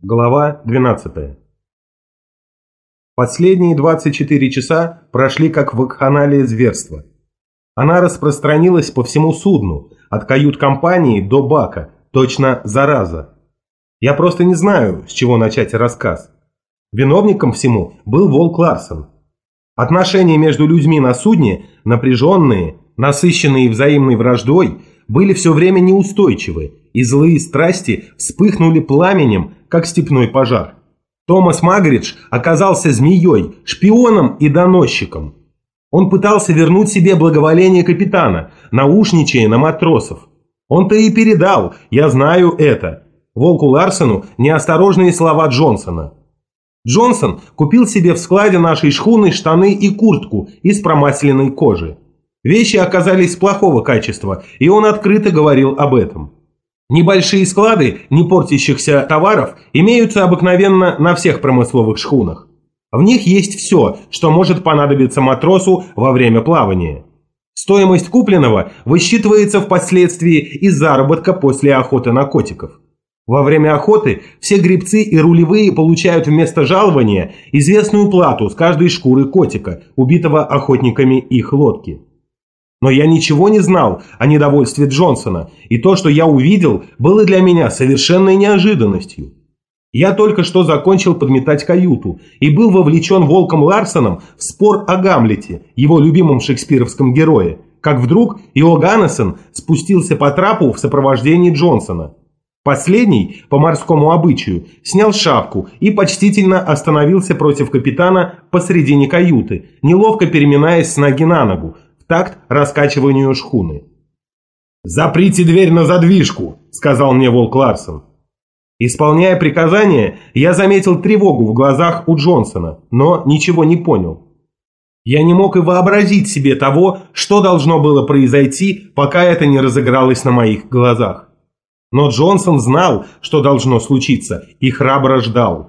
Глава 12. Последние 24 часа прошли как вакханалия зверства. Она распространилась по всему судну, от кают-компании до бака, точно зараза. Я просто не знаю, с чего начать рассказ. Виновником всему был Волк Ларсен. Отношения между людьми на судне, напряженные, насыщенные взаимной враждой, были все время неустойчивы, и злые страсти вспыхнули пламенем, как степной пожар. Томас Магридж оказался змеей, шпионом и доносчиком. Он пытался вернуть себе благоволение капитана, наушничая на матросов. Он-то и передал, я знаю это, Волку Ларсену неосторожные слова Джонсона. Джонсон купил себе в складе нашей шхуны штаны и куртку из промасленной кожи. Вещи оказались плохого качества, и он открыто говорил об этом. Небольшие склады не портящихся товаров имеются обыкновенно на всех промысловых шхунах. В них есть все, что может понадобиться матросу во время плавания. Стоимость купленного высчитывается впоследствии из заработка после охоты на котиков. Во время охоты все гребцы и рулевые получают вместо жалования известную плату с каждой шкуры котика, убитого охотниками их лодки. Но я ничего не знал о недовольстве Джонсона, и то, что я увидел, было для меня совершенной неожиданностью. Я только что закончил подметать каюту и был вовлечен Волком Ларсеном в спор о Гамлете, его любимом шекспировском герое, как вдруг Иоганнесен спустился по трапу в сопровождении Джонсона. Последний, по морскому обычаю, снял шапку и почтительно остановился против капитана посредине каюты, неловко переминаясь с ноги на ногу, в такт раскачиванию шхуны. «Заприте дверь на задвижку», — сказал мне Волк Ларсен. Исполняя приказание, я заметил тревогу в глазах у Джонсона, но ничего не понял. Я не мог и вообразить себе того, что должно было произойти, пока это не разыгралось на моих глазах. Но Джонсон знал, что должно случиться, и храбро ждал.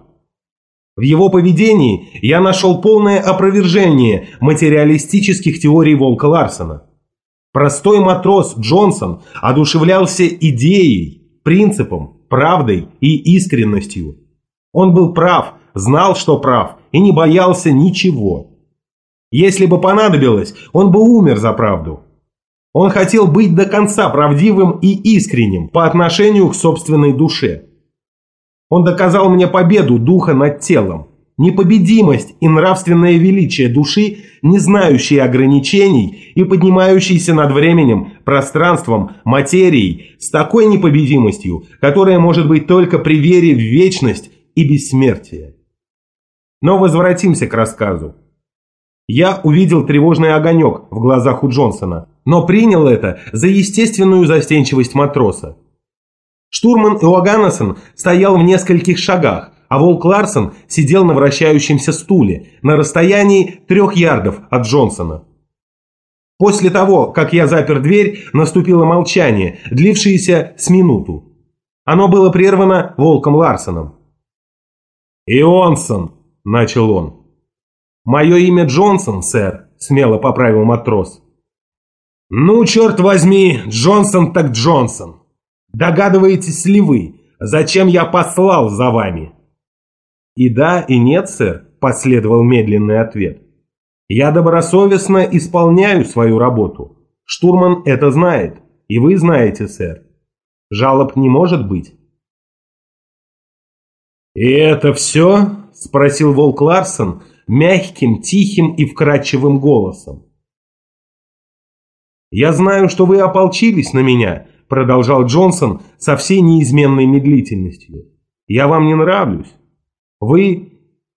В его поведении я нашел полное опровержение материалистических теорий Волка Ларсена. Простой матрос Джонсон одушевлялся идеей, принципом, правдой и искренностью. Он был прав, знал, что прав, и не боялся ничего. Если бы понадобилось, он бы умер за правду. Он хотел быть до конца правдивым и искренним по отношению к собственной душе. Он доказал мне победу духа над телом, непобедимость и нравственное величие души, не знающие ограничений и поднимающейся над временем, пространством, материей с такой непобедимостью, которая может быть только при вере в вечность и бессмертие. Но возвратимся к рассказу. Я увидел тревожный огонек в глазах у Джонсона, но принял это за естественную застенчивость матроса. Штурман Иоганнесен стоял в нескольких шагах, а Волк Ларсен сидел на вращающемся стуле на расстоянии 3 ярдов от Джонсона. После того, как я запер дверь, наступило молчание, длившееся с минуту. Оно было прервано Волком Ларсеном. «Ионсон», — начал он. «Мое имя Джонсон, сэр», — смело поправил матрос. «Ну, черт возьми, Джонсон так Джонсон. Догадываетесь ли вы, зачем я послал за вами?» «И да, и нет, сэр», – последовал медленный ответ. «Я добросовестно исполняю свою работу. Штурман это знает, и вы знаете, сэр. Жалоб не может быть». «И это все?» – спросил Волк Ларсен мягким, тихим и вкрадчивым голосом. «Я знаю, что вы ополчились на меня», – продолжал Джонсон со всей неизменной медлительностью. «Я вам не нравлюсь. Вы...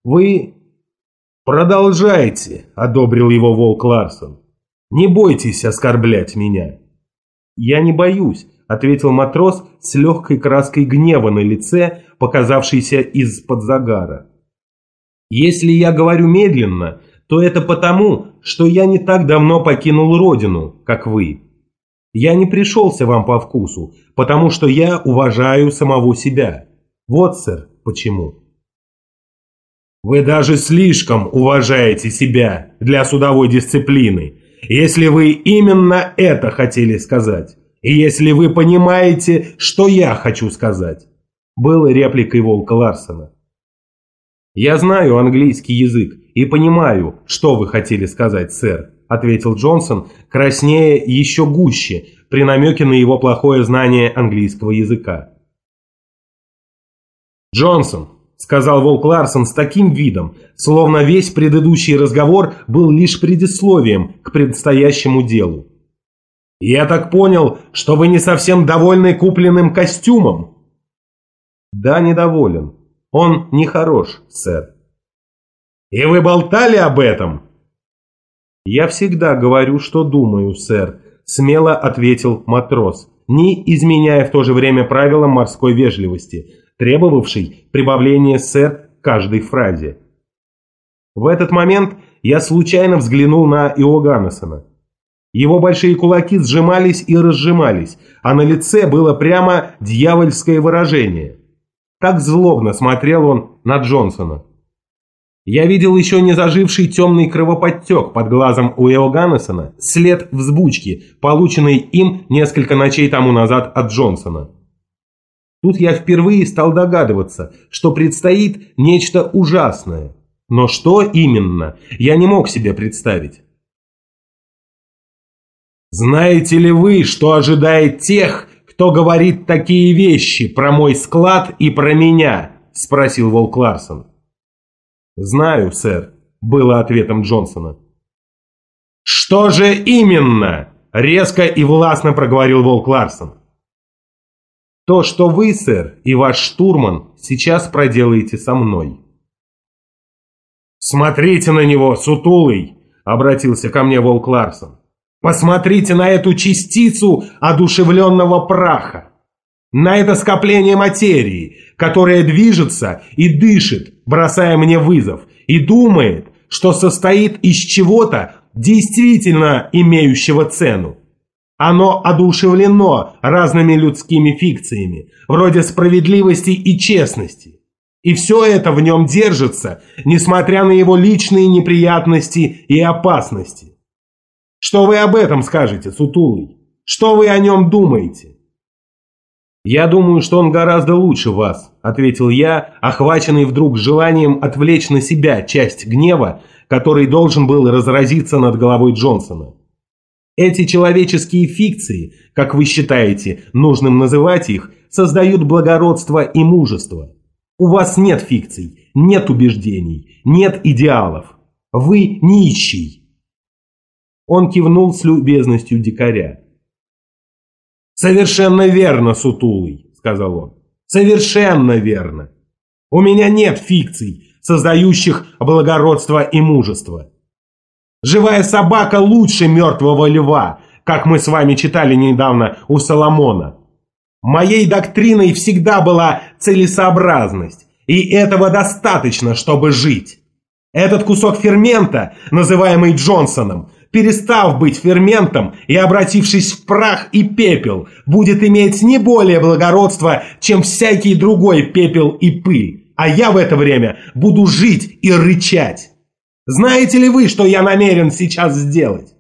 «Продолжайте», – одобрил его Волк Ларсен. «Не бойтесь оскорблять меня». «Я не боюсь», – ответил матрос с легкой краской гнева на лице, показавшейся из-под загара. «Если я говорю медленно, то это потому, что я не так давно покинул родину, как вы. Я не пришелся вам по вкусу, потому что я уважаю самого себя. Вот, сэр, почему». «Вы даже слишком уважаете себя для судовой дисциплины, если вы именно это хотели сказать, и если вы понимаете, что я хочу сказать. был репликой Волка Ларсена. «Я знаю английский язык и понимаю, что вы хотели сказать, сэр», ответил Джонсон, краснея еще гуще при намеке на его плохое знание английского языка. «Джонсон», — сказал Волк Ларсен с таким видом, словно весь предыдущий разговор был лишь предисловием к предстоящему делу. «Я так понял, что вы не совсем довольны купленным костюмом?» «Да, недоволен. Он нехорош, сэр». «И вы болтали об этом?» «Я всегда говорю, что думаю, сэр», — смело ответил матрос, не изменяя в то же время правилам морской вежливости, требовавшей прибавления «сэр» к каждой фразе. В этот момент я случайно взглянул на Иоганнесена. Его большие кулаки сжимались и разжимались, а на лице было прямо дьявольское выражение. Так злобно смотрел он на Джонсона. Я видел еще не заживший темный кровоподтек под глазом у Иоганнесена, след взбучки, полученный им несколько ночей тому назад от Джонсона. Тут я впервые стал догадываться, что предстоит нечто ужасное. Но что именно, я не мог себе представить. «Знаете ли вы, что ожидает тех, кто говорит такие вещи про мой склад и про меня?» – спросил Волк Ларсен. «Знаю, сэр», – было ответом Джонсона. «Что же именно?» – резко и властно проговорил Волк Ларсен. «То, что вы, сэр, и ваш штурман сейчас проделаете со мной». «Смотрите на него, сутулый!» – обратился ко мне Волк Ларсен. «Посмотрите на эту частицу одушевленного праха, на это скопление материи, которое движется и дышит, бросая мне вызов, и думает, что состоит из чего-то действительно имеющего цену. Оно одушевлено разными людскими фикциями, вроде справедливости и честности. И все это в нем держится, несмотря на его личные неприятности и опасности. Что вы об этом скажете, сутулый? Что вы о нем думаете?» «Я думаю, что он гораздо лучше вас», — ответил я, охваченный вдруг желанием отвлечь на себя часть гнева, который должен был разразиться над головой Джонсона. Эти человеческие фикции, как вы считаете нужным называть их, создают благородство и мужество. У вас нет фикций, нет убеждений, нет идеалов. Вы нищий. Он кивнул с любезностью дикаря. «Совершенно верно, сутулый», — сказал он. «Совершенно верно. У меня нет фикций, создающих благородство и мужество. Живая собака лучше мертвого льва, как мы с вами читали недавно у Соломона. Моей доктриной всегда была целесообразность, и этого достаточно, чтобы жить. Этот кусок фермента, называемый Джонсоном, перестав быть ферментом и обратившись в прах и пепел, будет иметь не более благородства, чем всякий другой пепел и пыль, а я в это время буду жить и рычать. Знаете ли вы, что я намерен сейчас сделать?»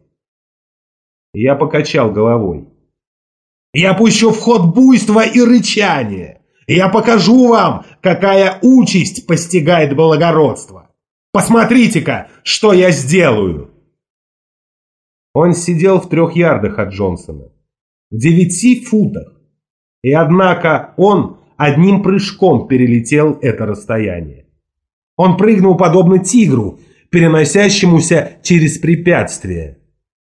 Я покачал головой. «Я пущу в ход буйство и рычание. Я покажу вам, какая участь постигает благородство. Посмотрите-ка, что я сделаю!» Он сидел в 3 ярдах от Джонсона, в 9 футах, и однако он одним прыжком перелетел это расстояние. Он прыгнул подобно тигру, переносящемуся через препятствие.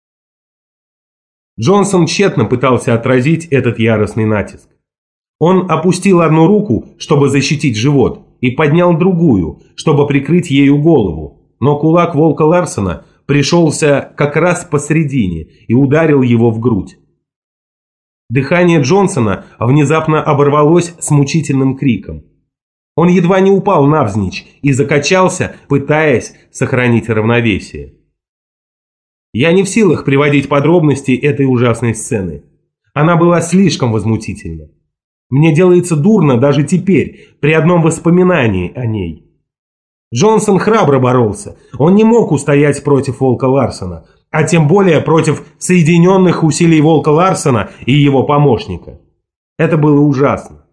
Джонсон тщетно пытался отразить этот яростный натиск. Он опустил одну руку, чтобы защитить живот, и поднял другую, чтобы прикрыть ею голову, но кулак Волка Ларсена пришелся как раз посредине и ударил его в грудь. Дыхание Джонсона внезапно оборвалось с мучительным криком. Он едва не упал навзничь и закачался, пытаясь сохранить равновесие. Я не в силах приводить подробности этой ужасной сцены. Она была слишком возмутительна. Мне делается дурно даже теперь, при одном воспоминании о ней. Джонсон храбро боролся. Он не мог устоять против Волка Ларсена, а тем более против соединенных усилий Волка Ларсена и его помощника. Это было ужасно.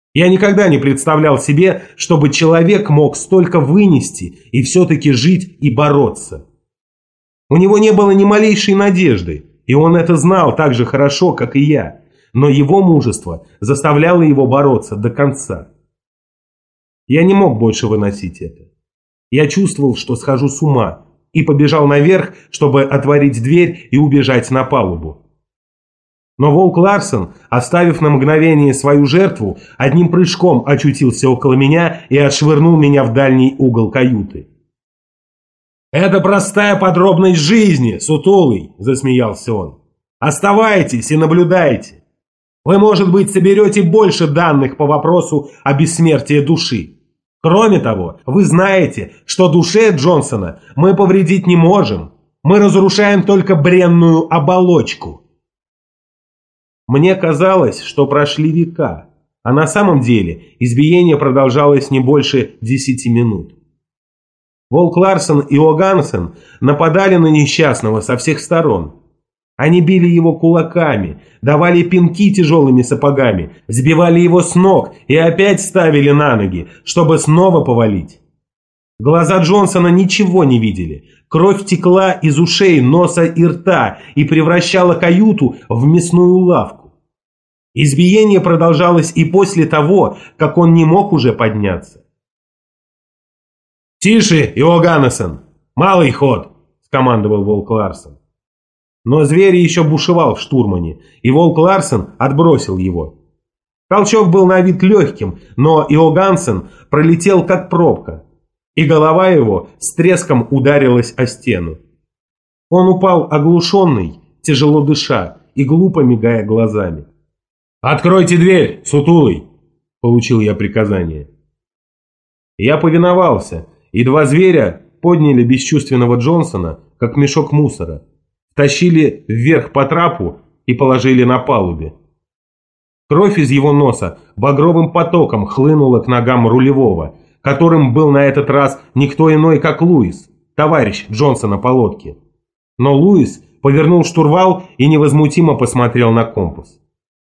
Я никогда не представлял себе, чтобы человек мог столько вынести и все-таки жить и бороться. У него не было ни малейшей надежды, и он это знал так же хорошо, как и я, но его мужество заставляло его бороться до конца. Я не мог больше выносить это. Я чувствовал, что схожу с ума, и побежал наверх, чтобы отворить дверь и убежать на палубу. Но волк Ларсон, оставив на мгновение свою жертву, одним прыжком очутился около меня и отшвырнул меня в дальний угол каюты. «Это простая подробность жизни, сутулый!» – засмеялся он. «Оставайтесь и наблюдайте. Вы, может быть, соберете больше данных по вопросу о бессмертии души. Кроме того, вы знаете, что душе Джонсона мы повредить не можем. Мы разрушаем только бренную оболочку». Мне казалось, что прошли века, а на самом деле избиение продолжалось не больше 10 минут. Волк Ларсон и О'Ганнесен нападали на несчастного со всех сторон. Они били его кулаками, давали пинки тяжелыми сапогами, сбивали его с ног и опять ставили на ноги, чтобы снова повалить. Глаза Джонсона ничего не видели. Кровь текла из ушей, носа и рта и превращала каюту в мясную лавку. Избиение продолжалось и после того, как он не мог уже подняться. «Тише, О'Ганнесен! Малый ход!» – скомандовал волк Ларсон. Но зверь еще бушевал в штурмане, и волк Ларсон отбросил его. Толчок был на вид легким, но О'Ганнесен пролетел как пробка, и голова его с треском ударилась о стену. Он упал оглушенный, тяжело дыша и глупо мигая глазами. «Откройте дверь, сутулый!» – получил я приказание. Я повиновался, и два зверя подняли бесчувственного Джонсона, как мешок мусора, втащили вверх по трапу и положили на палубе. Кровь из его носа багровым потоком хлынула к ногам рулевого, которым был на этот раз никто иной, как Луис, товарищ Джонсона по лодке. Но Луис повернул штурвал и невозмутимо посмотрел на компас.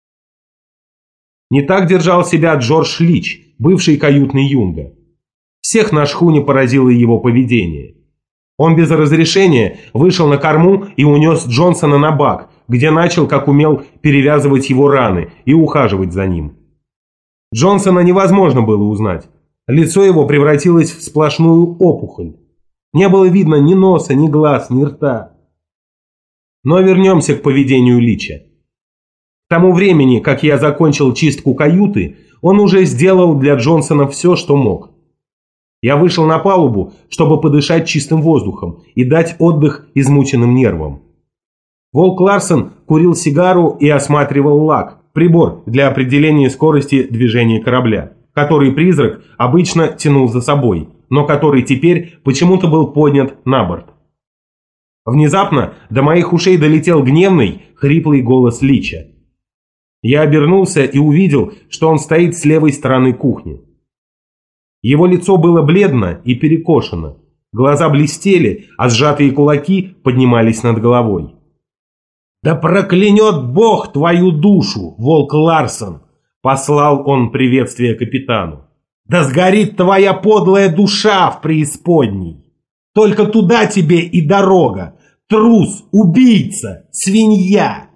Не так держал себя Джордж Лич, бывший каютный юнга. Всех на шхуне поразило его поведение. Он без разрешения вышел на корму и унес Джонсона на бак, где начал, как умел, перевязывать его раны и ухаживать за ним. Джонсона невозможно было узнать. Лицо его превратилось в сплошную опухоль. Не было видно ни носа, ни глаз, ни рта. Но вернемся к поведению Лича. К тому времени, как я закончил чистку каюты, он уже сделал для Джонсона все, что мог. Я вышел на палубу, чтобы подышать чистым воздухом и дать отдых измученным нервам. Волк Ларсон курил сигару и осматривал лак, прибор для определения скорости движения корабля, который призрак обычно тянул за собой, но который теперь почему-то был поднят на борт. Внезапно до моих ушей долетел гневный, хриплый голос Лича. Я обернулся и увидел, что он стоит с левой стороны кухни. Его лицо было бледно и перекошено, глаза блестели, а сжатые кулаки поднимались над головой. «Да проклянет Бог твою душу, волк Ларсон!» – послал он приветствие капитану. «Да сгорит твоя подлая душа в преисподней! Только туда тебе и дорога! Трус, убийца, свинья!»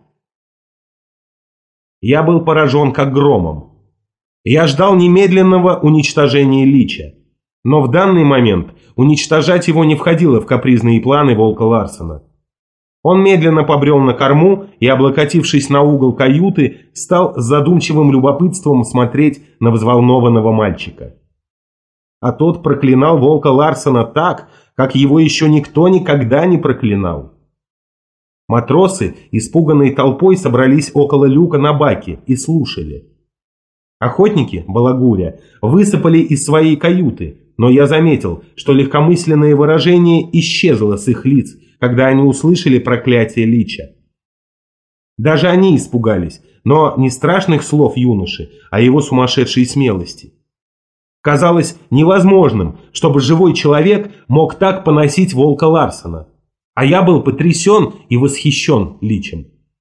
Я был поражен как громом. Я ждал немедленного уничтожения Лича. Но в данный момент уничтожать его не входило в капризные планы волка Ларсона. Он медленно побрел на корму и, облокотившись на угол каюты, стал с задумчивым любопытством смотреть на взволнованного мальчика. А тот проклинал волка Ларсона так, как его еще никто никогда не проклинал. Матросы, испуганные толпой, собрались около люка на баке и слушали. Охотники, балагуря, высыпали из своей каюты, но я заметил, что легкомысленное выражение исчезло с их лиц, когда они услышали проклятие Лича. Даже они испугались, но не страшных слов юноши, а его сумасшедшей смелости. Казалось невозможным, чтобы живой человек мог так поносить волка Ларсона, а я был потрясен и восхищен Личем.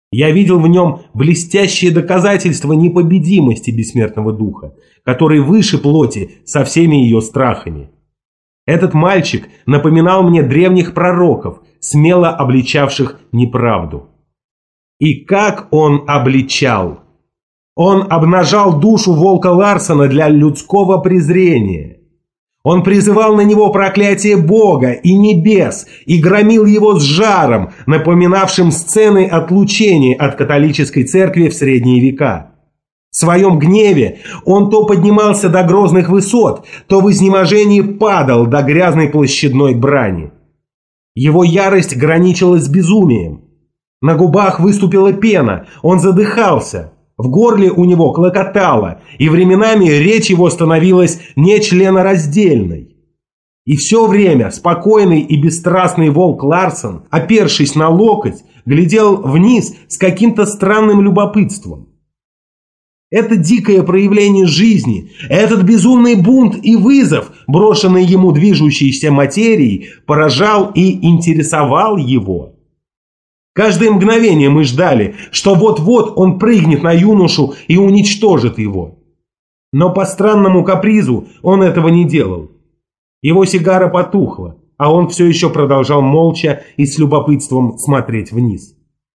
Я видел в нем блестящее доказательство непобедимости бессмертного духа, который выше плоти со всеми ее страхами. Этот мальчик напоминал мне древних пророков, смело обличавших неправду. И как он обличал! Он обнажал душу волка Ларсена для людского презрения. Он призывал на него проклятие Бога и небес и громил его с жаром, напоминавшим сцены отлучения от католической церкви в средние века. В своем гневе он то поднимался до грозных высот, то в изнеможении падал до грязной площадной брани. Его ярость граничила с безумием. На губах выступила пена, он задыхался. В горле у него клокотало, и временами речь его становилась нечленораздельной. И все время спокойный и бесстрастный волк Ларсен, опершись на локоть, глядел вниз с каким-то странным любопытством. Это дикое проявление жизни, этот безумный бунт и вызов, брошенный ему движущейся материей, поражал и интересовал его. Каждое мгновение мы ждали, что вот-вот он прыгнет на юношу и уничтожит его. Но по странному капризу он этого не делал. Его сигара потухла, а он все еще продолжал молча и с любопытством смотреть вниз.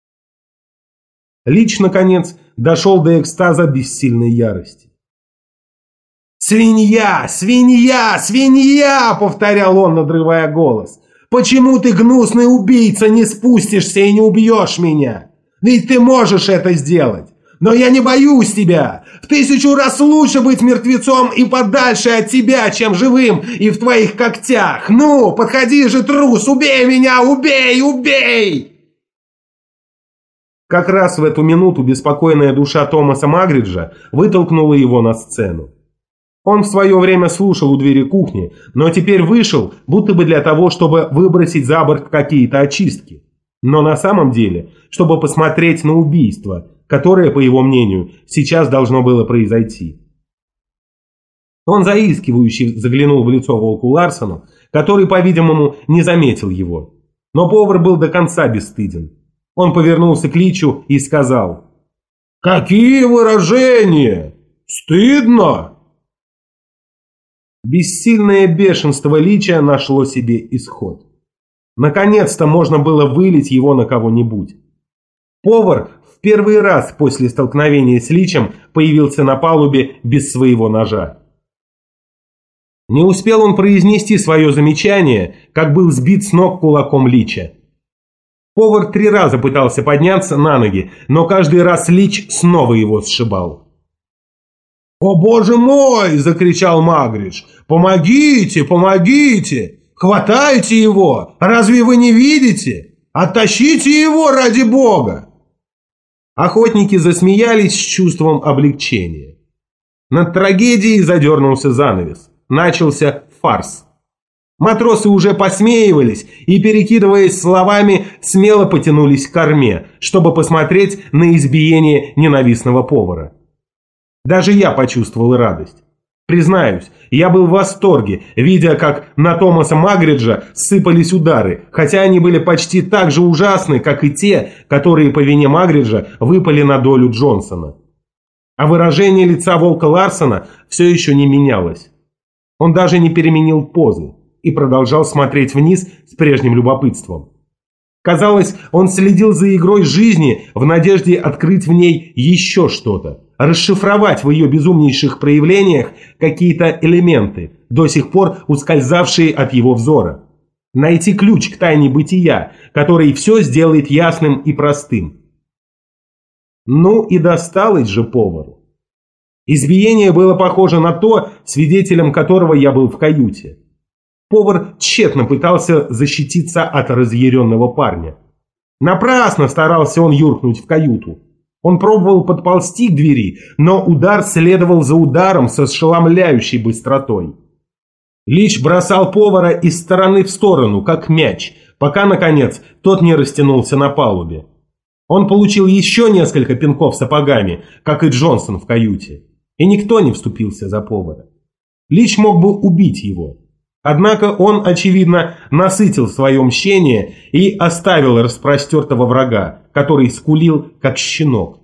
Лич, наконец, дошел до экстаза бессильной ярости. «Свинья! Свинья! Свинья!» — повторял он, надрывая голос. «Почему ты, гнусный убийца, не спустишься и не убьешь меня? Ведь ты можешь это сделать. Но я не боюсь тебя. В 1000 раз лучше быть мертвецом и подальше от тебя, чем живым и в твоих когтях. Ну, подходи же, трус, убей меня, убей, убей!» Как раз в эту минуту беспокойная душа Томаса Магриджа вытолкнула его на сцену. Он в свое время слушал у двери кухни, но теперь вышел, будто бы для того, чтобы выбросить за борт какие-то очистки. Но на самом деле, чтобы посмотреть на убийство, которое, по его мнению, сейчас должно было произойти. Он заискивающе заглянул в лицо волку Ларсену, который, по-видимому, не заметил его. Но повар был до конца бесстыден. Он повернулся к Личу и сказал: «Какие выражения! Стыдно!» Бессильное бешенство Лича нашло себе исход. Наконец-то можно было вылить его на кого-нибудь. Повар в первый раз после столкновения с Личем появился на палубе без своего ножа. Не успел он произнести свое замечание, как был сбит с ног кулаком Лича. Повар 3 раза пытался подняться на ноги, но каждый раз Лич снова его сшибал. «О, боже мой!» – закричал Магридж. «Помогите! Помогите! Хватайте его! Разве вы не видите? Оттащите его ради Бога!» Охотники засмеялись с чувством облегчения. Над трагедией задернулся занавес. Начался фарс. Матросы уже посмеивались и, перекидываясь словами, смело потянулись к корме, чтобы посмотреть на избиение ненавистного повара. Даже я почувствовал радость. Признаюсь, я был в восторге, видя, как на Томаса Магриджа сыпались удары, хотя они были почти так же ужасны, как и те, которые по вине Магриджа выпали на долю Джонсона. А выражение лица волка Ларсена все еще не менялось. Он даже не переменил позы и продолжал смотреть вниз с прежним любопытством. Казалось, он следил за игрой жизни в надежде открыть в ней еще что-то, расшифровать в ее безумнейших проявлениях какие-то элементы, до сих пор ускользавшие от его взора. Найти ключ к тайне бытия, который все сделает ясным и простым. Ну и досталось же повару. Избиение было похоже на то, свидетелем которого я был в каюте. Повар тщетно пытался защититься от разъяренного парня. Напрасно старался он юркнуть в каюту. Он пробовал подползти к двери, но удар следовал за ударом со ошеломляющей быстротой. Лич бросал повара из стороны в сторону, как мяч, пока, наконец, тот не растянулся на палубе. Он получил еще несколько пинков сапогами, как и Джонсон в каюте, и никто не вступился за повара. Лич мог бы убить его. Однако он, очевидно, насытил свое мщение и оставил распростертого врага, который скулил, как щенок.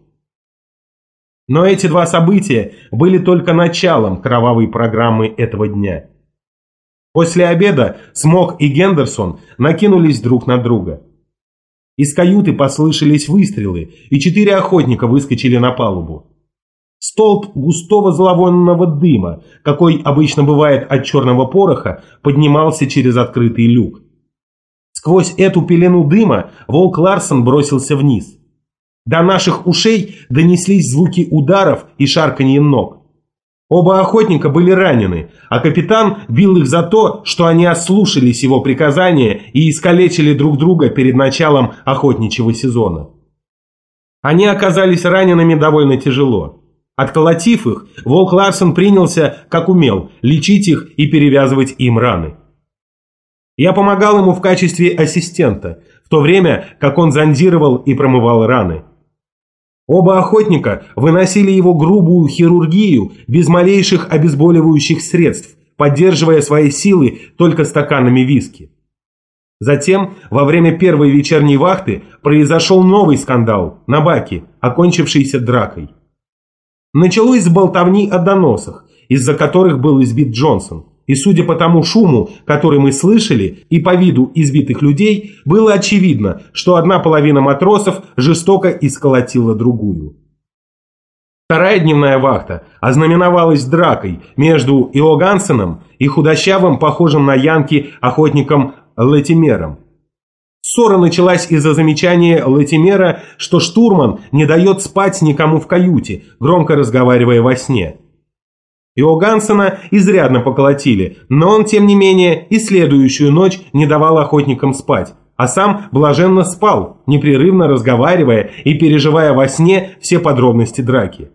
Но эти два события были только началом кровавой программы этого дня. После обеда Смок и Гендерсон накинулись друг на друга. Из каюты послышались выстрелы, и 4 охотника выскочили на палубу. Столб густого зловонного дыма, какой обычно бывает от черного пороха, поднимался через открытый люк. Сквозь эту пелену дыма Волк Ларсен бросился вниз. До наших ушей донеслись звуки ударов и шарканье ног. Оба охотника были ранены, а капитан бил их за то, что они ослушались его приказания и искалечили друг друга перед началом охотничьего сезона. Они оказались ранеными довольно тяжело. Отколотив их, Волк Ларсен принялся, как умел, лечить их и перевязывать им раны. Я помогал ему в качестве ассистента, в то время как он зондировал и промывал раны. Оба охотника выносили его грубую хирургию без малейших обезболивающих средств, поддерживая свои силы только стаканами виски. Затем, во время первой вечерней вахты, произошел новый скандал на баке, окончившийся дракой. Началось с болтовни о доносах, из-за которых был избит Джонсон, и судя по тому шуму, который мы слышали, и по виду избитых людей, было очевидно, что одна половина матросов жестоко исколотила другую. Вторая дневная вахта ознаменовалась дракой между Иогансеном и худощавым, похожим на янки, охотником Латимером. Ссора началась из-за замечания Латимера, что штурман не дает спать никому в каюте, громко разговаривая во сне. Иогансена изрядно поколотили, но он, тем не менее, и следующую ночь не давал охотникам спать, а сам блаженно спал, непрерывно разговаривая и переживая во сне все подробности драки.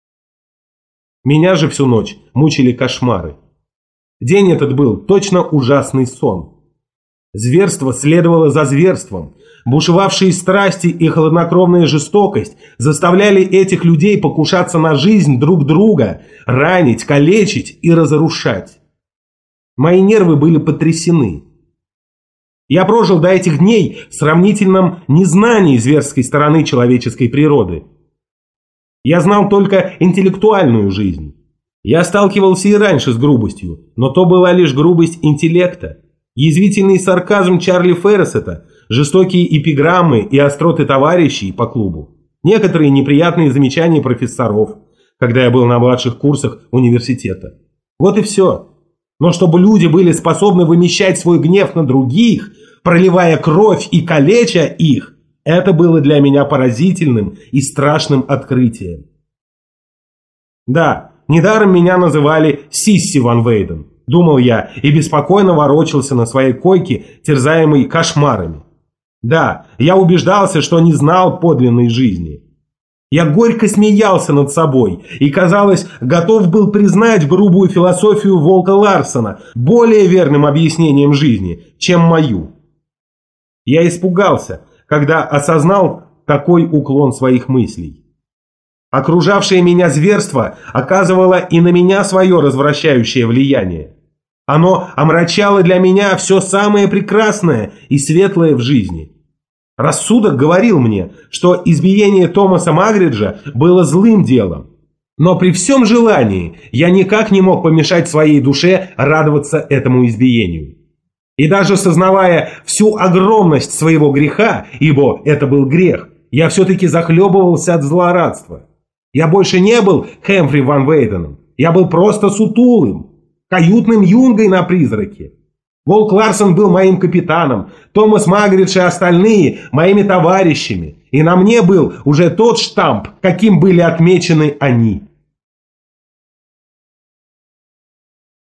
Меня же всю ночь мучили кошмары. День этот был точно ужасный сон. Зверство следовало за зверством. Бушевавшие страсти и хладнокровная жестокость заставляли этих людей покушаться на жизнь друг друга, ранить, калечить и разрушать. Мои нервы были потрясены. Я прожил до этих дней в сравнительном незнании зверской стороны человеческой природы. Я знал только интеллектуальную жизнь. Я сталкивался и раньше с грубостью, но то была лишь грубость интеллекта. Язвительный сарказм Чарли Ферресета, жестокие эпиграммы и остроты товарищей по клубу, некоторые неприятные замечания профессоров, когда я был на младших курсах университета. Вот и все. Но чтобы люди были способны вымещать свой гнев на других, проливая кровь и калеча их, это было для меня поразительным и страшным открытием. Да, недаром меня называли Сисси Ван Вейден. Думал я и беспокойно ворочался на своей койке, терзаемый кошмарами. Да, я убеждался, что не знал подлинной жизни. Я горько смеялся над собой и, казалось, готов был признать грубую философию Волка Ларсена более верным объяснением жизни, чем мою. Я испугался, когда осознал такой уклон своих мыслей. Окружавшее меня зверство оказывало и на меня свое развращающее влияние. Оно омрачало для меня все самое прекрасное и светлое в жизни. Рассудок говорил мне, что избиение Томаса Магриджа было злым делом. Но при всем желании я никак не мог помешать своей душе радоваться этому избиению. И даже сознавая всю огромность своего греха, ибо это был грех, я все-таки захлебывался от злорадства. Я больше не был Хэмфри Ван Вейденом, я был просто сутулым, каютным юнгой на призраке. Волк Ларсен был моим капитаном, Томас Магридж и остальные моими товарищами, и на мне был уже тот штамп, каким были отмечены они.